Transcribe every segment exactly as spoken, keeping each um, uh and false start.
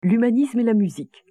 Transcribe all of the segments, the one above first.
L'humanisme et la musique.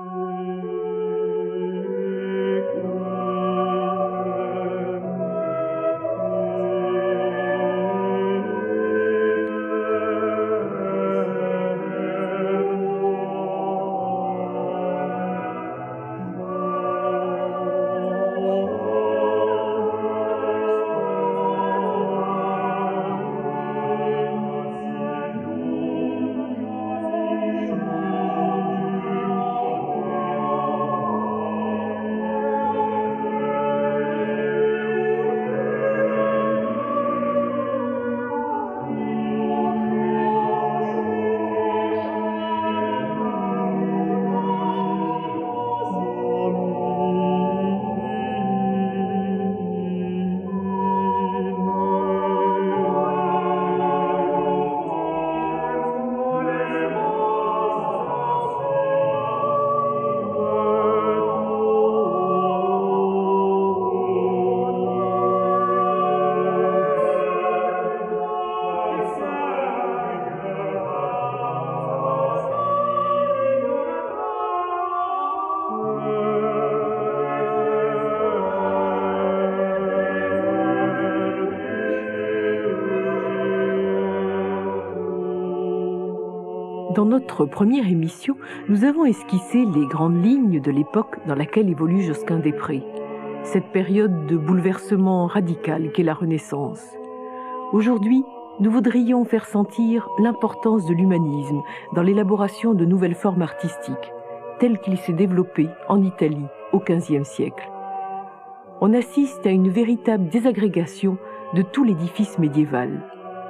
Dans notre première émission, nous avons esquissé les grandes lignes de l'époque dans laquelle évolue Josquin-des-Prés, cette période de bouleversement radical qu'est la Renaissance. Aujourd'hui, nous voudrions faire sentir l'importance de l'humanisme dans l'élaboration de nouvelles formes artistiques, telles qu'il s'est développé en Italie au quinzième siècle. On assiste à une véritable désagrégation de tout l'édifice médiéval.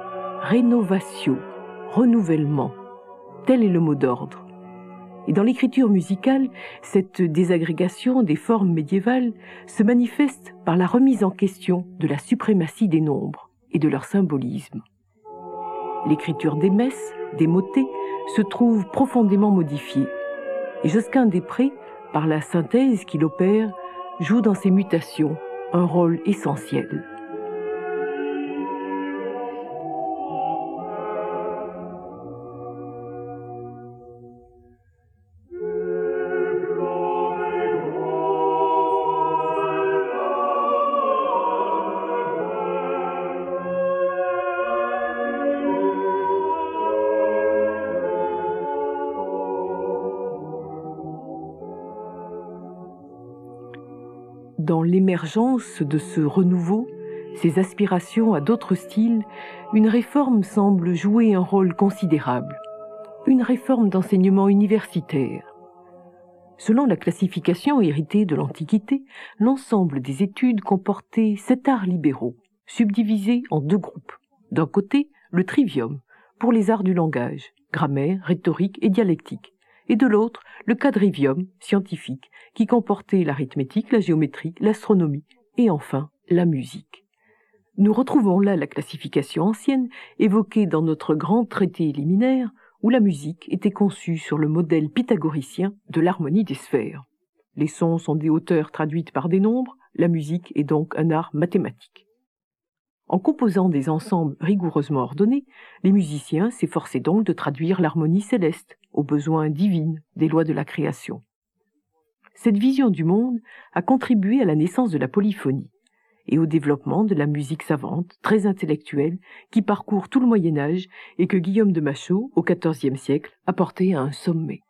Rénovatio, renouvellement, tel est le mot d'ordre. Et dans l'écriture musicale, cette désagrégation des formes médiévales se manifeste par la remise en question de la suprématie des nombres et de leur symbolisme. L'écriture des messes, des motets, se trouve profondément modifiée. Et Josquin-des-Prés, par la synthèse qu'il opère, joue dans ces mutations un rôle essentiel. Dans l'émergence de ce renouveau, ces aspirations à d'autres styles, une réforme semble jouer un rôle considérable. Une réforme d'enseignement universitaire. Selon la classification héritée de l'Antiquité, l'ensemble des études comportait sept arts libéraux, subdivisés en deux groupes. D'un côté, le trivium, pour les arts du langage, grammaire, rhétorique et dialectique, et de l'autre, le quadrivium, scientifique, qui comportait l'arithmétique, la géométrie, l'astronomie et enfin la musique. Nous retrouvons là la classification ancienne évoquée dans notre grand traité liminaire où la musique était conçue sur le modèle pythagoricien de l'harmonie des sphères. Les sons sont des hauteurs traduites par des nombres, la musique est donc un art mathématique. En composant des ensembles rigoureusement ordonnés, les musiciens s'efforçaient donc de traduire l'harmonie céleste aux besoins divins des lois de la création. Cette vision du monde a contribué à la naissance de la polyphonie et au développement de la musique savante, très intellectuelle, qui parcourt tout le Moyen-Âge et que Guillaume de Machaut, au quatorzième siècle, a porté à un sommet.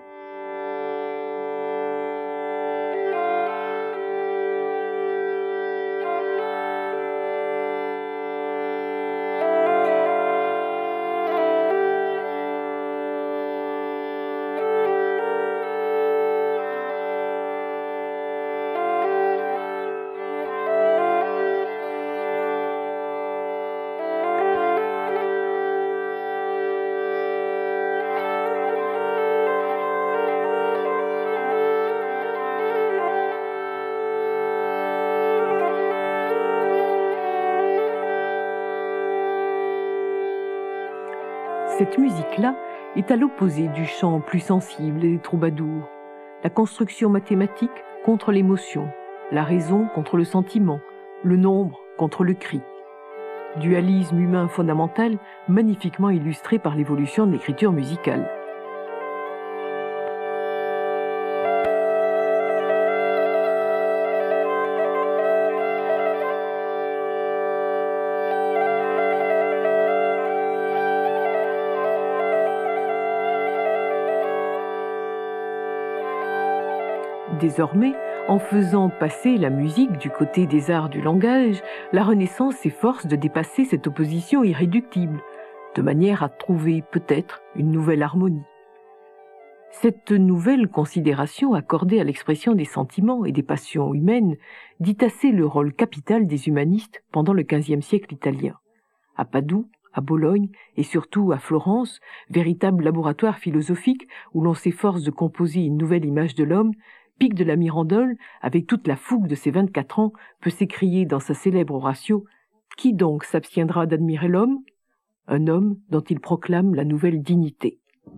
Cette musique-là est à l'opposé du chant plus sensible et des troubadours. La construction mathématique contre l'émotion, la raison contre le sentiment, le nombre contre le cri. Dualisme humain fondamental magnifiquement illustré par l'évolution de l'écriture musicale. Désormais, en faisant passer la musique du côté des arts du langage, la Renaissance s'efforce de dépasser cette opposition irréductible, de manière à trouver peut-être une nouvelle harmonie. Cette nouvelle considération accordée à l'expression des sentiments et des passions humaines dit assez le rôle capital des humanistes pendant le quinzième siècle italien. À Padoue, à Bologne et surtout à Florence, véritable laboratoire philosophique où l'on s'efforce de composer une nouvelle image de l'homme, Pic de la Mirandole, avec toute la fougue de ses vingt-quatre ans, peut s'écrier dans sa célèbre Oratio « Qui donc s'abstiendra d'admirer l'homme ?» Un homme dont il proclame la nouvelle dignité.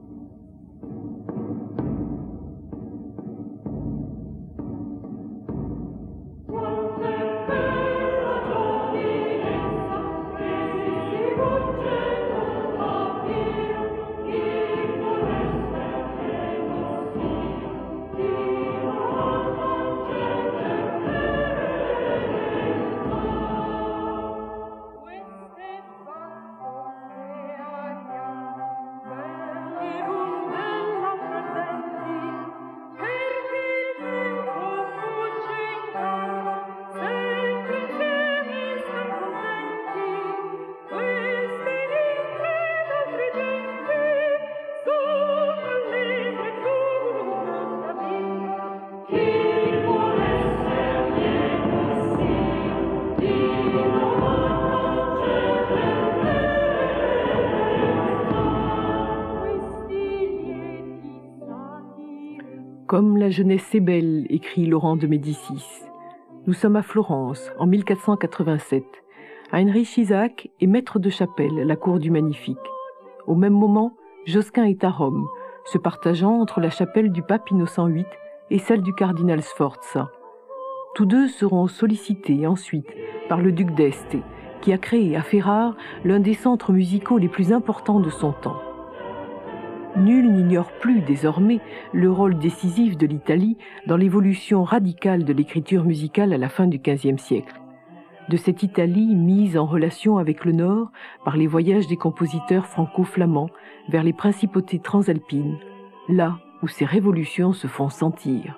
Comme la jeunesse est belle, écrit Laurent de Médicis. Nous sommes à Florence, en mille quatre cent quatre-vingt-sept. Heinrich Isaac est maître de chapelle à la cour du Magnifique. Au même moment, Josquin est à Rome, se partageant entre la chapelle du pape Innocent huit et celle du cardinal Sforza. Tous deux seront sollicités ensuite par le duc d'Este, qui a créé à Ferrare l'un des centres musicaux les plus importants de son temps. Nul n'ignore plus désormais le rôle décisif de l'Italie dans l'évolution radicale de l'écriture musicale à la fin du quinzième siècle. De cette Italie mise en relation avec le Nord par les voyages des compositeurs franco-flamands vers les principautés transalpines, là où ces révolutions se font sentir.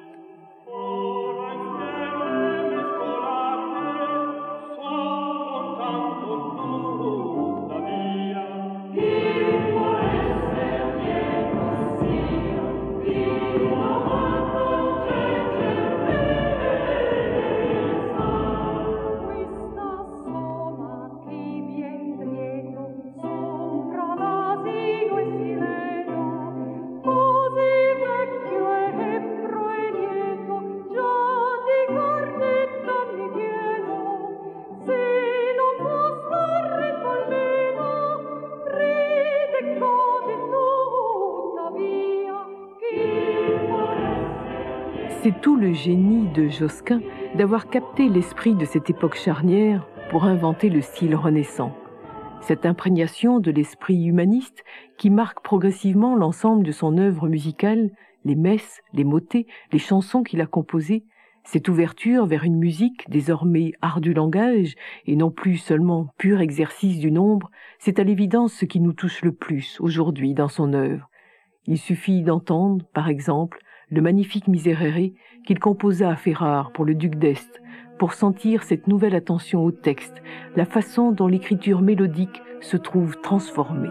C'est tout le génie de Josquin d'avoir capté l'esprit de cette époque charnière pour inventer le style renaissant. Cette imprégnation de l'esprit humaniste qui marque progressivement l'ensemble de son œuvre musicale, les messes, les motets, les chansons qu'il a composées, cette ouverture vers une musique désormais art du langage et non plus seulement pur exercice du nombre, c'est à l'évidence ce qui nous touche le plus aujourd'hui dans son œuvre. Il suffit d'entendre, par exemple, le magnifique Miserere qu'il composa à Ferrare pour le duc d'Este, pour sentir cette nouvelle attention au texte, la façon dont l'écriture mélodique se trouve transformée.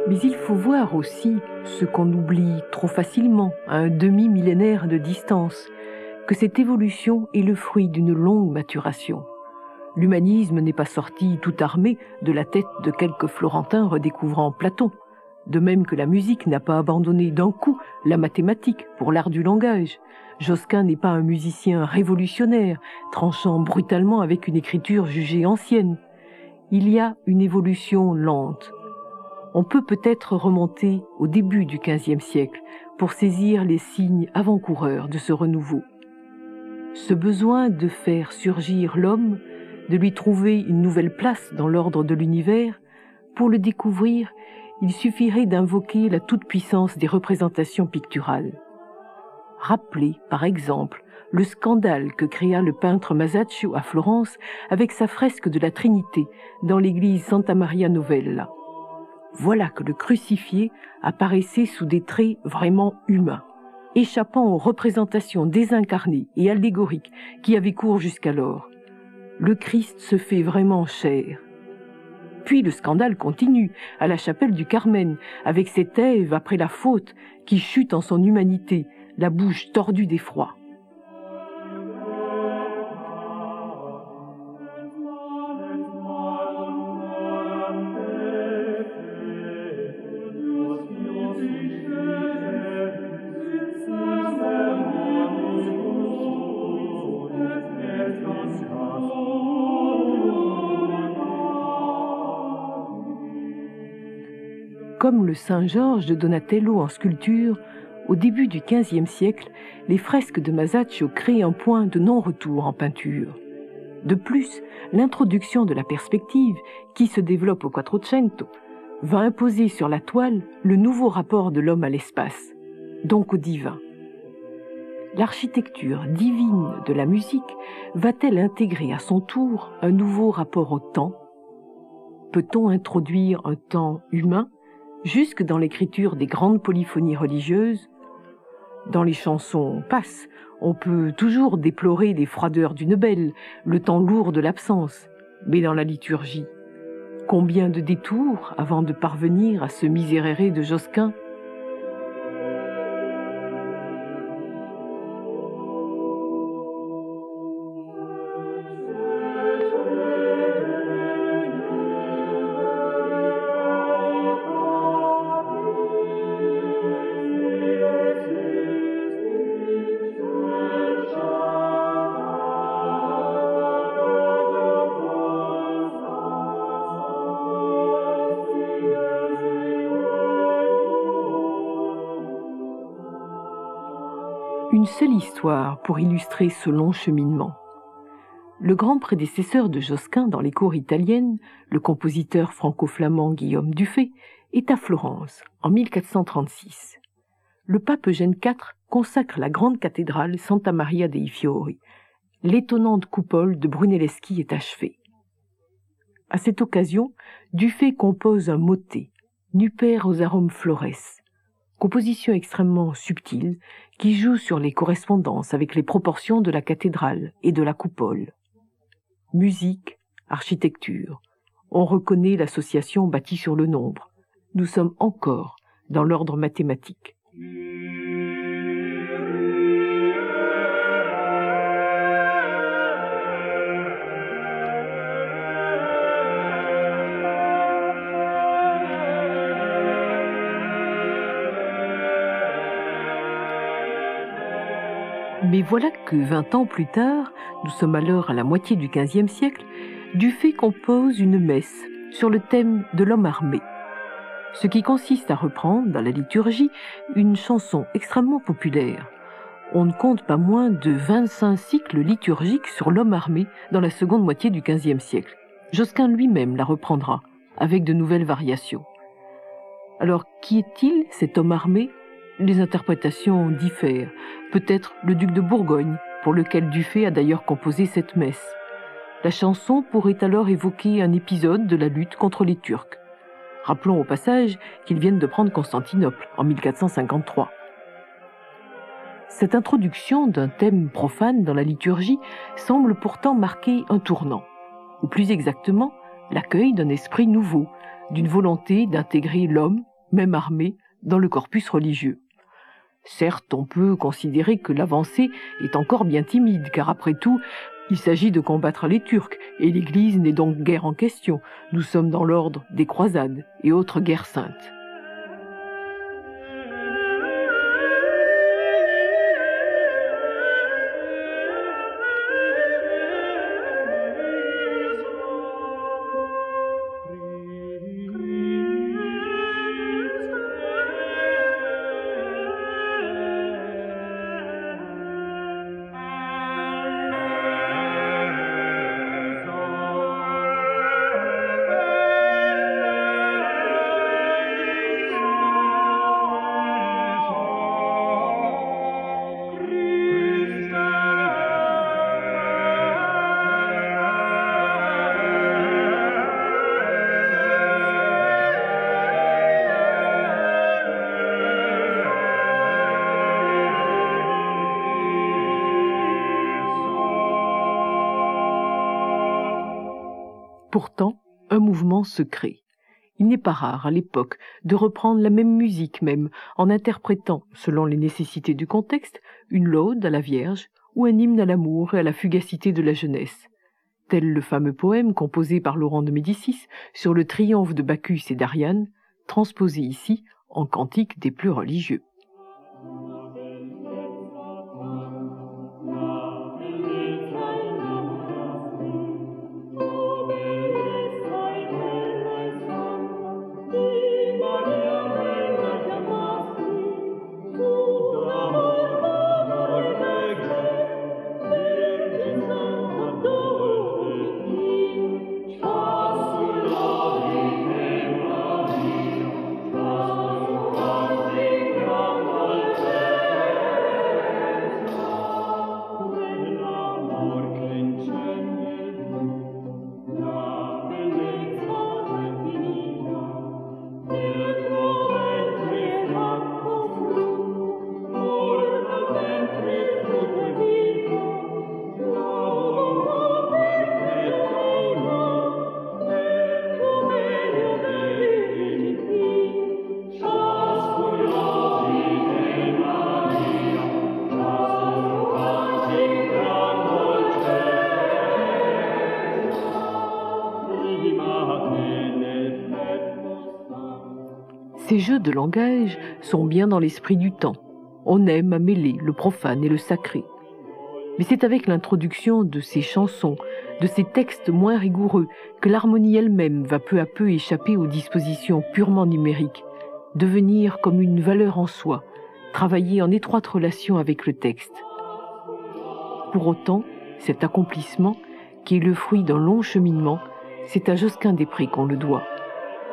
Mais il faut voir aussi ce qu'on oublie trop facilement à un demi-millénaire de distance, que cette évolution est le fruit d'une longue maturation. L'humanisme n'est pas sorti tout armé de la tête de quelques Florentins redécouvrant Platon, de même que la musique n'a pas abandonné d'un coup la mathématique pour l'art du langage. Josquin n'est pas un musicien révolutionnaire, tranchant brutalement avec une écriture jugée ancienne. Il y a une évolution lente. On peut peut-être remonter au début du quinzième siècle pour saisir les signes avant-coureurs de ce renouveau. Ce besoin de faire surgir l'homme, de lui trouver une nouvelle place dans l'ordre de l'univers, pour le découvrir, il suffirait d'invoquer la toute-puissance des représentations picturales. Rappelez, par exemple, le scandale que créa le peintre Masaccio à Florence avec sa fresque de la Trinité dans l'église Santa Maria Novella. Voilà que le crucifié apparaissait sous des traits vraiment humains, échappant aux représentations désincarnées et allégoriques qui avaient cours jusqu'alors. Le Christ se fait vraiment chair. Puis le scandale continue à la chapelle du Carmen, avec cette Ève après la faute qui chute en son humanité, la bouche tordue d'effroi. Comme le Saint-Georges de Donatello en sculpture, au début du quinzième siècle, les fresques de Masaccio créent un point de non-retour en peinture. De plus, l'introduction de la perspective, qui se développe au Quattrocento, va imposer sur la toile le nouveau rapport de l'homme à l'espace, donc au divin. L'architecture divine de la musique va-t-elle intégrer à son tour un nouveau rapport au temps? Peut-on introduire un temps humain jusque dans l'écriture des grandes polyphonies religieuses? Dans les chansons passes, on peut toujours déplorer les froideurs d'une belle, le temps lourd de l'absence, mais dans la liturgie, combien de détours avant de parvenir à ce Miserere de Josquin? Une seule histoire pour illustrer ce long cheminement. Le grand prédécesseur de Josquin dans les cours italiennes, le compositeur franco-flamand Guillaume Dufay, est à Florence en mille quatre cent trente-six. Le pape Eugène quatre consacre la grande cathédrale Santa Maria dei Fiori. L'étonnante coupole de Brunelleschi est achevée. À cette occasion, Dufay compose un motet, Nuper aux arômes flores, composition extrêmement subtile qui joue sur les correspondances avec les proportions de la cathédrale et de la coupole. Musique, architecture, on reconnaît l'association bâtie sur le nombre. Nous sommes encore dans l'ordre mathématique. Mais voilà que vingt ans plus tard, nous sommes alors à la moitié du quinzième siècle, Dufay compose une messe sur le thème de l'homme armé, ce qui consiste à reprendre dans la liturgie une chanson extrêmement populaire. On ne compte pas moins de vingt-cinq cycles liturgiques sur l'homme armé dans la seconde moitié du quinzième siècle. Josquin lui-même la reprendra, avec de nouvelles variations. Alors, qui est-il, cet homme armé ? Les interprétations diffèrent. Peut-être le duc de Bourgogne, pour lequel Dufay a d'ailleurs composé cette messe. La chanson pourrait alors évoquer un épisode de la lutte contre les Turcs. Rappelons au passage qu'ils viennent de prendre Constantinople en mille quatre cent cinquante-trois. Cette introduction d'un thème profane dans la liturgie semble pourtant marquer un tournant, ou plus exactement, l'accueil d'un esprit nouveau, d'une volonté d'intégrer l'homme même armée, dans le corpus religieux. Certes, on peut considérer que l'avancée est encore bien timide, car après tout, il s'agit de combattre les Turcs, et l'Église n'est donc guère en question. Nous sommes dans l'ordre des croisades et autres guerres saintes. Pourtant, un mouvement se crée. Il n'est pas rare à l'époque de reprendre la même musique même, en interprétant, selon les nécessités du contexte, une laude à la Vierge ou un hymne à l'amour et à la fugacité de la jeunesse. Tel le fameux poème composé par Laurent de Médicis sur le triomphe de Bacchus et d'Ariane, transposé ici en cantique des plus religieux. Ces jeux de langage sont bien dans l'esprit du temps. On aime à mêler le profane et le sacré. Mais c'est avec l'introduction de ces chansons, de ces textes moins rigoureux, que l'harmonie elle-même va peu à peu échapper aux dispositions purement numériques, devenir comme une valeur en soi, travailler en étroite relation avec le texte. Pour autant, cet accomplissement, qui est le fruit d'un long cheminement, c'est à Josquin-des-Prés qu'on le doit. Comment ?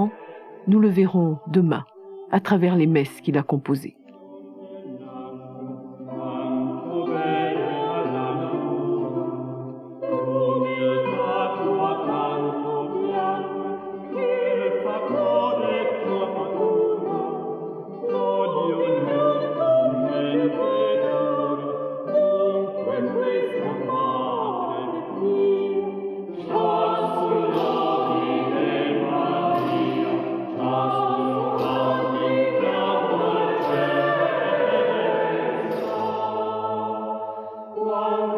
Nous le verrons demain, à travers les messes qu'il a composées. One